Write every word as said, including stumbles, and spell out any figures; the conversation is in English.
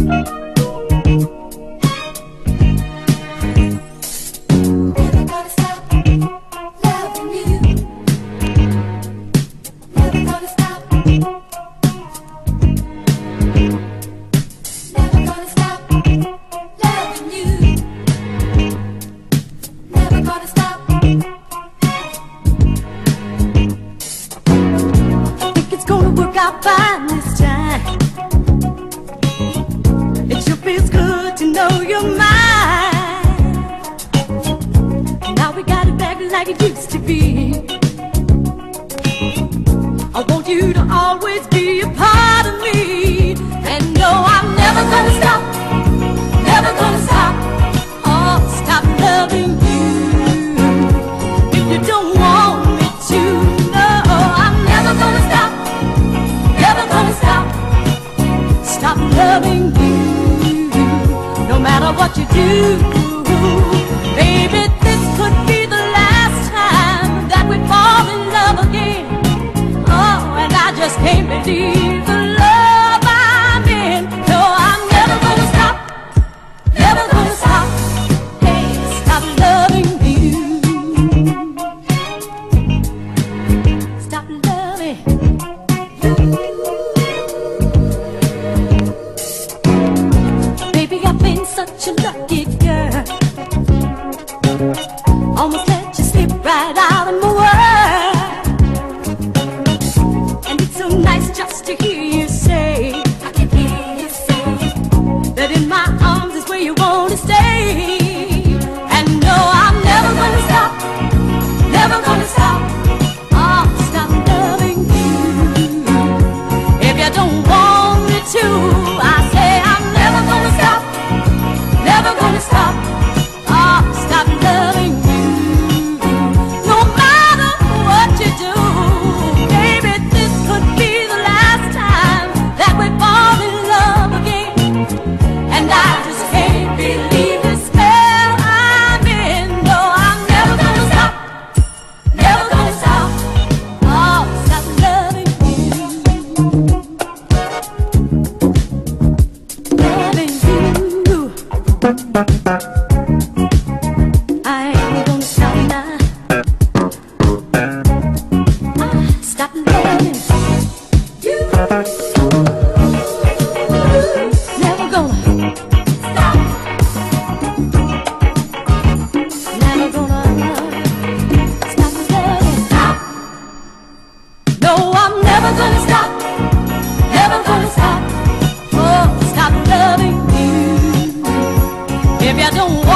Out by this time, it sure feels good to know you're mine. Now we got it back like it used to be. I want you to always be a part of me, and no, I'm never gonna stop, never gonna stop, oh, stop loving you. If you don't want me to, no, I'm never gonna stop, never gonna stop, stop loving you, no matter what you do. Baby, this could be the last time that we fall in love again. Oh, and I just can't believe the love I'm in. No, I'm never gonna stop, never gonna stop, hey, stop loving you, stop loving you. Baby, I've been such a lucky girl, almost let you slip right out of my world. And it's so nice just to hear you say, I can hear you say, that in my arms is where you want to stay. And no, I'm never gonna stop, never gonna stop, oh, stop loving you. If you don't want me to, I say I'm never gonna stop, never gonna stop, oh, stop loving you. No matter what you do, baby, this could be the last time that we fall in love again. And I just can't believe the spell I'm in. No, I'm never gonna stop, never gonna stop, oh, stop loving you, loving you. I ain't gonna stop now, ah, stop loving you, never gonna stop, never gonna stop loving. Stop. No, I'm never gonna stop, never gonna stop, oh, stop loving you. If you don't want